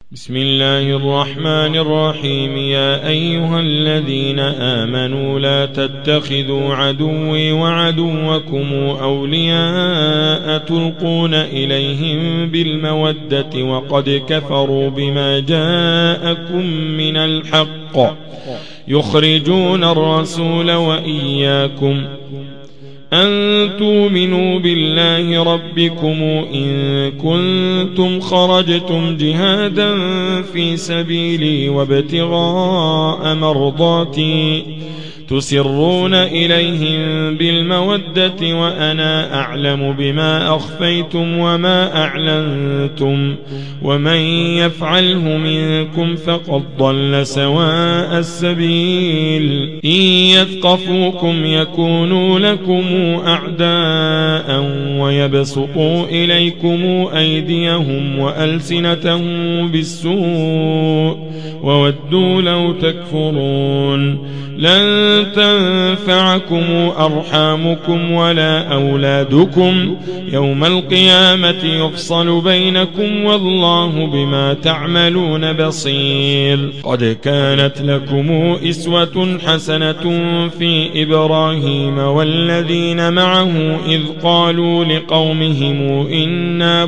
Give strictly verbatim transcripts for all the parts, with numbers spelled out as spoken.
بسم الله الرحمن الرحيم. يا أيها الذين آمنوا لا تتخذوا عدوي وعدوكم أولياء تلقون إليهم بالمودة وقد كفروا بما جاءكم من الحق يخرجون الرسول وإياكم أن تؤمنوا بالله ربكم إن كنتم خرجتم جهادا في سبيلي وابتغاء مرضاتي تسرون إليهم بالمودة وأنا أعلم بما أخفيتم وما أعلنتم ومن يفعله منكم فقد ضل سواء السبيل. إن يثقفوكم يكونوا لكم أعداء ويبسطوا إليكم أيديهم وألسنتهم بالسوء وودوا لو تكفرون. لن تنفعكم أرحامكم ولا أولادكم يوم القيامة يفصل بينكم والله بما تعملون بصير. قد كانت لكم أسوة حسنة في إبراهيم والذين معه إذ قالوا لقومهم إنا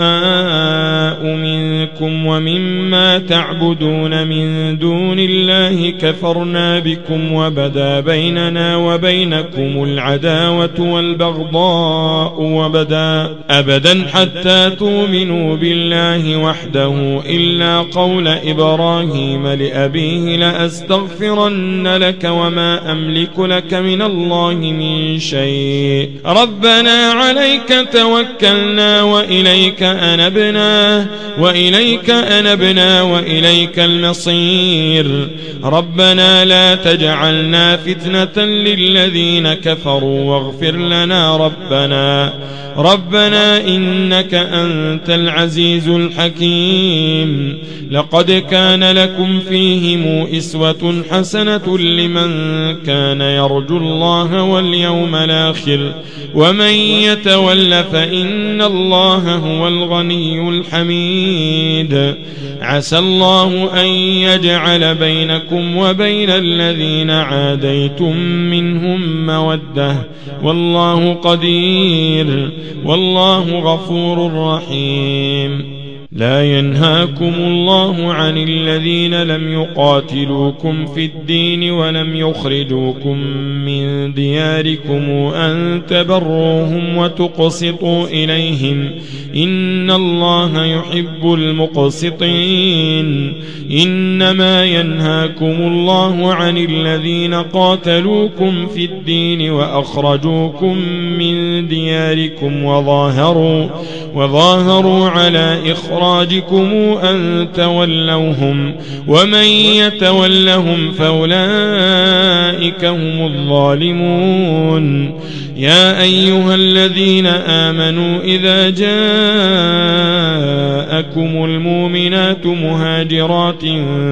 براء منكم ومما تعبدون من دون الله كفرنا بكم وبدا بيننا وبينكم العداوة والبغضاء وبدا أبدا حتى تؤمنوا بالله وحده إلا قول إبراهيم لأبيه لأستغفرن لك وما أملك لك من الله من شيء ربنا عليك توكلنا وإليك أنبنا وإليك أنبنا وإليك المصير. ربنا لا تجعلنا فتنة للذين كفروا واغفر لنا ربنا ربنا إنك أنت العزيز الحكيم. لقد كان لكم فيهم أسوة حسنة لمن كان يرجو الله واليوم الآخر ومن يتول فإن الله هو الغني الحميد. عسى الله أن يجعل بينكم وبين الذين عاديتم منهم مودة والله قدير والله غفور رحيم. لا ينهاكم الله عن الذين لم يقاتلوكم في الدين ولم يخرجوكم من دياركم أن تبروهم وتقسطوا إليهم إن الله يحب المقسطين. إنما ينهاكم الله عن الذين قاتلوكم في الدين وأخرجوكم من دياركم وظاهروا وظاهروا على إخراجكم أن تولوهم ومن يتولهم فأولئك هم الظالمون. يا أيها الذين آمنوا إذا جاءكم المؤمنات مهاجرات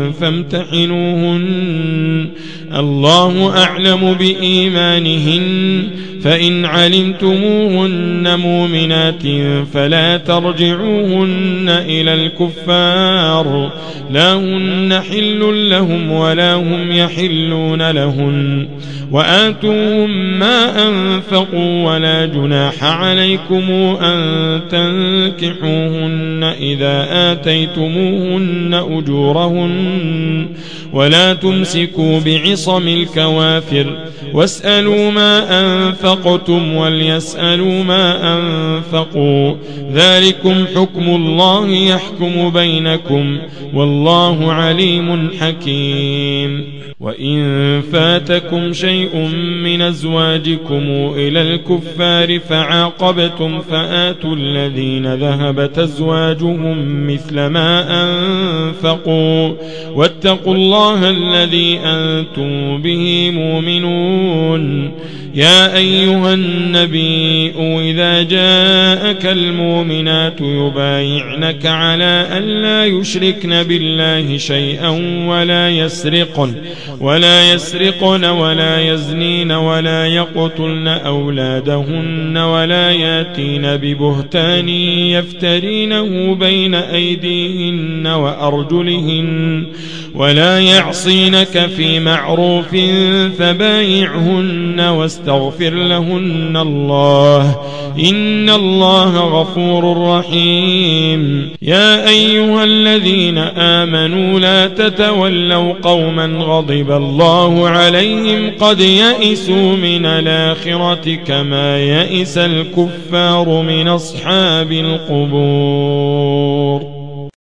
فامتحنوهن الله أعلم بإيمانهن فإن علمتموهن مؤمنات فلا ترجعوهن إلى الكفار لا هن حل لهم ولا هم يحلون لهن وآتوهم ما أنفقوا ولا جناح عليكم أن تنكحوهن إذا آتيتموهن أجورهن ولا تمسكوا بعصم الكوافر واسألوا ما أنفقتم وليسألوا ما أنفقوا ذلكم حكم الله يحكم بينكم والله عليم حكيم. وإن فاتكم شيء من أزواجكم إلى الكفار فعاقبتم فآتوا الذين ذهبت أزواجهم مثل ما أنفقوا واتقوا الله الذي أنتم به مؤمنون. يا أيها النبي إذا جاءك المؤمنات يبايعنك على أن لا يشركن بالله شيئا ولا يسرقن ولا يسرقن ولا يزنين ولا يقتلن أولادهن ولا ياتين ببهتان يفترينه بين أيديهن وأرجلهن وأرجلهن ولا يعصينك في معروف فبايعهن واستغفر لهن الله إن الله غفور رحيم. يا أيها الذين آمنوا لا تتولوا قوما غضب الله عليهم قد يئسوا من الآخرة كما يئس الكفار من أصحاب القبور.